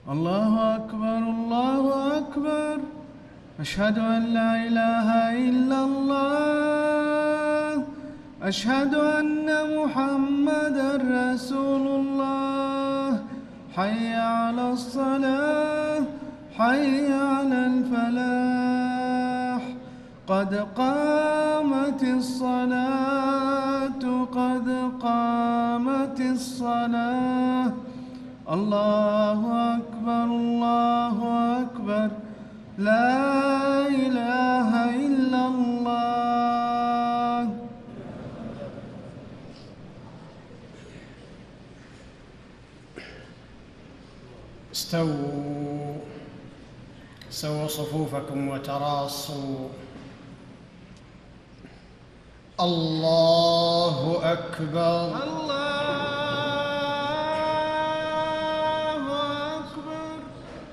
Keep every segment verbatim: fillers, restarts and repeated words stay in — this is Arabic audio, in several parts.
الله أكبر الله أكبر. أشهد أن لا إله إلا الله. أشهد أن محمدًا رسول الله. حي على الصلاة حي على الفلاح. قد قامت الصلاة قد قامت الصلاة. الله أكبر الله أكبر. لا إله إلا الله. استووا سووا صفوفكم وتراصوا. الله أكبر الله أكبر.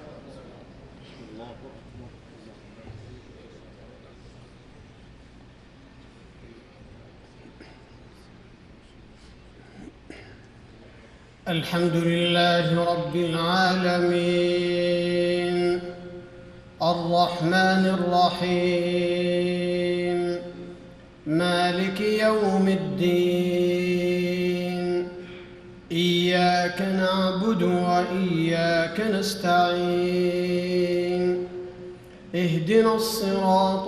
الحمد لله رب العالمين الرحمن الرحيم مالك يوم الدين. إياك نعبد وإياك نستعين. اهدنا الصراط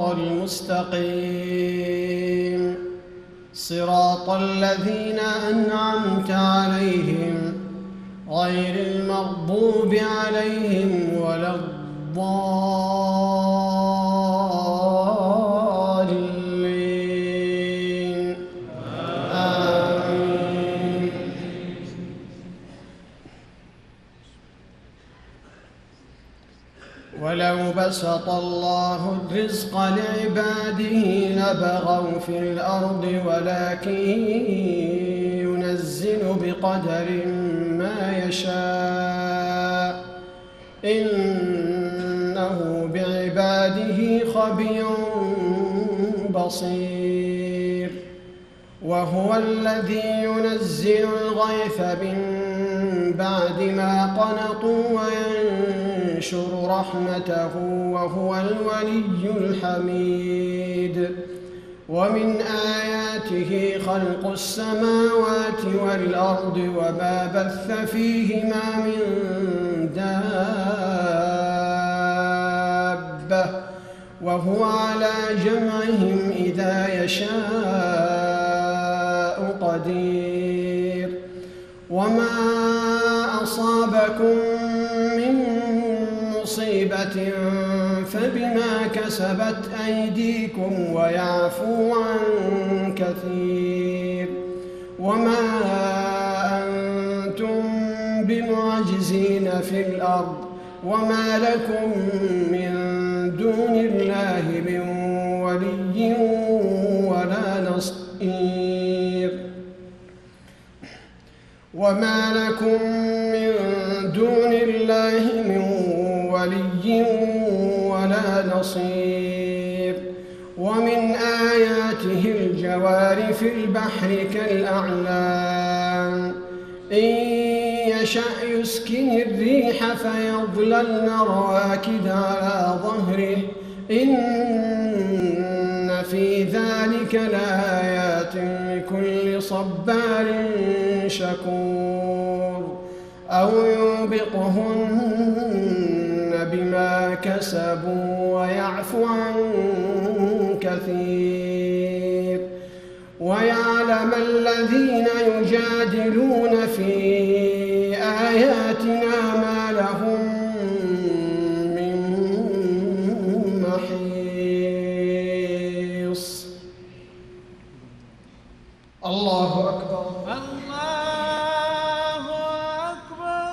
المستقيم صراط الذين أنعمت عليهم غير المغضوب عليهم ولا الضالين. آمين. ولو بسط الله الرزق لعباده لبغوا في الأرض ولكن ينزل بقدر ما يشاء إنه بعباده خبير بصير. وهو الذي ينزل الغيث من بعد ما قنطوا وينشر رحمته وهو الولي الحميد. ومن آياته خلق السماوات والأرض وما بث فيهما من دابة وهو على جمعهم إذا يشاء قدير. وما أصابكم من مصيبة فبما كسبت أيديكم ويعفو عن كثير. وما أنتم بمعجزين في الأرض وما لكم من دون الله من ولي ولا نصير. وما لكم من دون الله من ولي ولا نصير. ومن آياته الجوار في البحر كالأعلام إن يشأ يسكن الريح فيظللن رواكد على ظهره إن في ذلك لآيات لكل صبار شكور. أو يوبقهن بما كسبوا ويعفو عن كثير. ويعلم الذين يجادلون في آياتنا ما لهم من محيص. الله أكبر الله أكبر.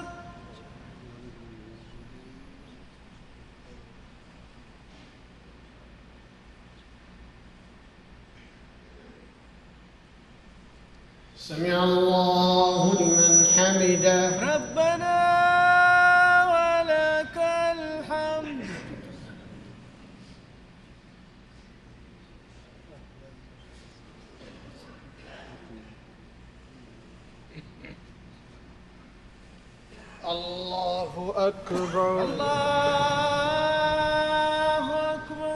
سمع الله لمن حمده. ربنا ولك الحمد. الله أكبر. الله أكبر.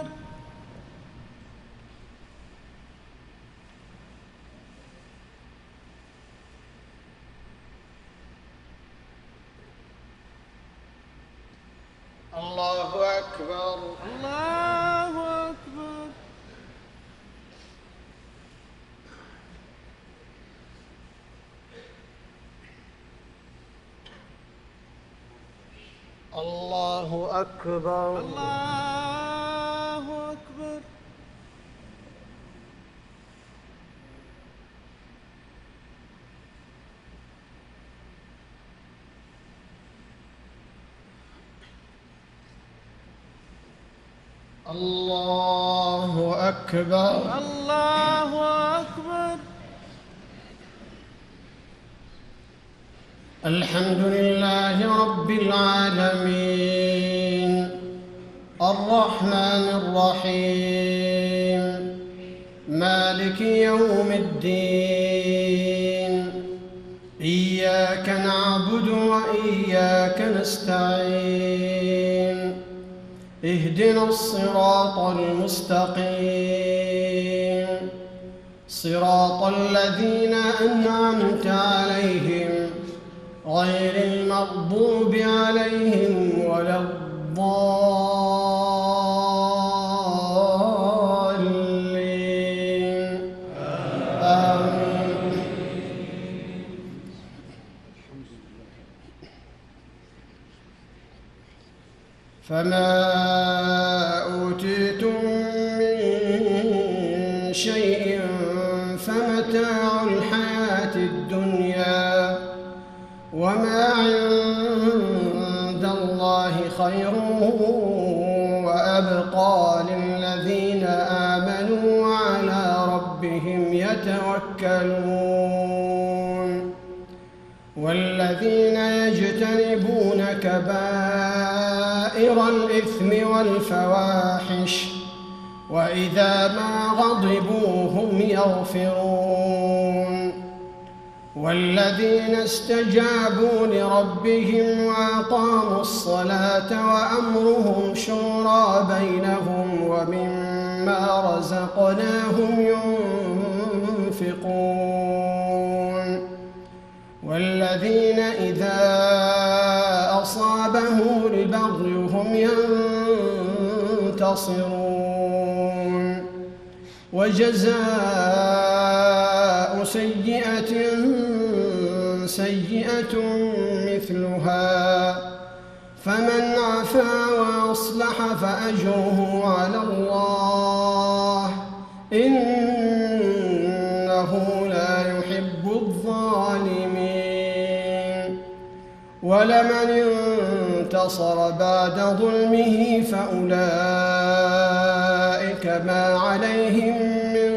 الله أكبر. الله أكبر. الله أكبر. الله أكبر. الله أكبر. الله أكبر. الحمد لله رب العالمين الرحمن الرحيم مالك يوم الدين إياك نعبد وإياك نستعين اهدنا الصراط المستقيم صراط الذين أنعمت عليهم غير المغضوب عليهم ولا الضالين آمين. فما أوتيتم من شيء فمتاع الحياة الدنيا وما عند الله خير وأبقى للذين آمنوا وعلى ربهم يتوكلون والذين يجتنبون كبائر الإثم والفواحش وإذا ما غضبوا هم يغفرون والذين استجابوا لربهم وأقاموا الصلاة وأمرهم شورى بينهم ومما رزقناهم ينفقون والذين إذا أصابهم البغي هم ينتصرون وجزاء سيئة سيئة مثلها فمن عفا وأصلح فأجره على الله إنه لا يحب الظالمين ولمن انتصر بعد ظلمه فأولئك ما عليهم من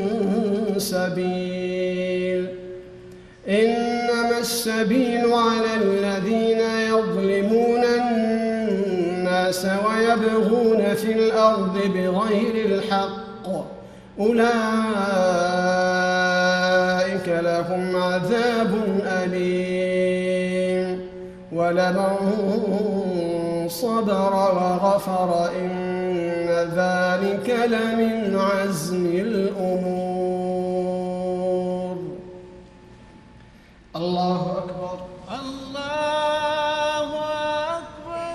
سبيل إنما السبيل على الذين يظلمون الناس ويبغون في الأرض بغير الحق أولئك لهم عذاب أليم ولمن صبر وغفر إن ذلك لمن عزم الأمور. الله أكبر. الله أكبر.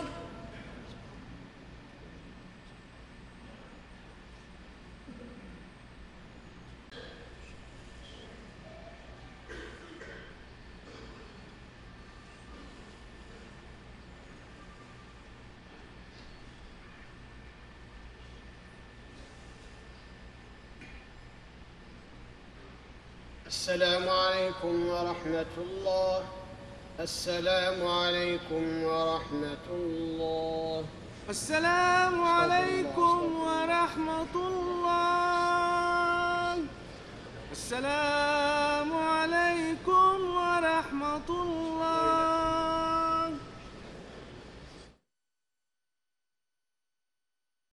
السلام عليكم ورحمة الله. السلام عليكم ورحمة الله. السلام عليكم ورحمة الله. السلام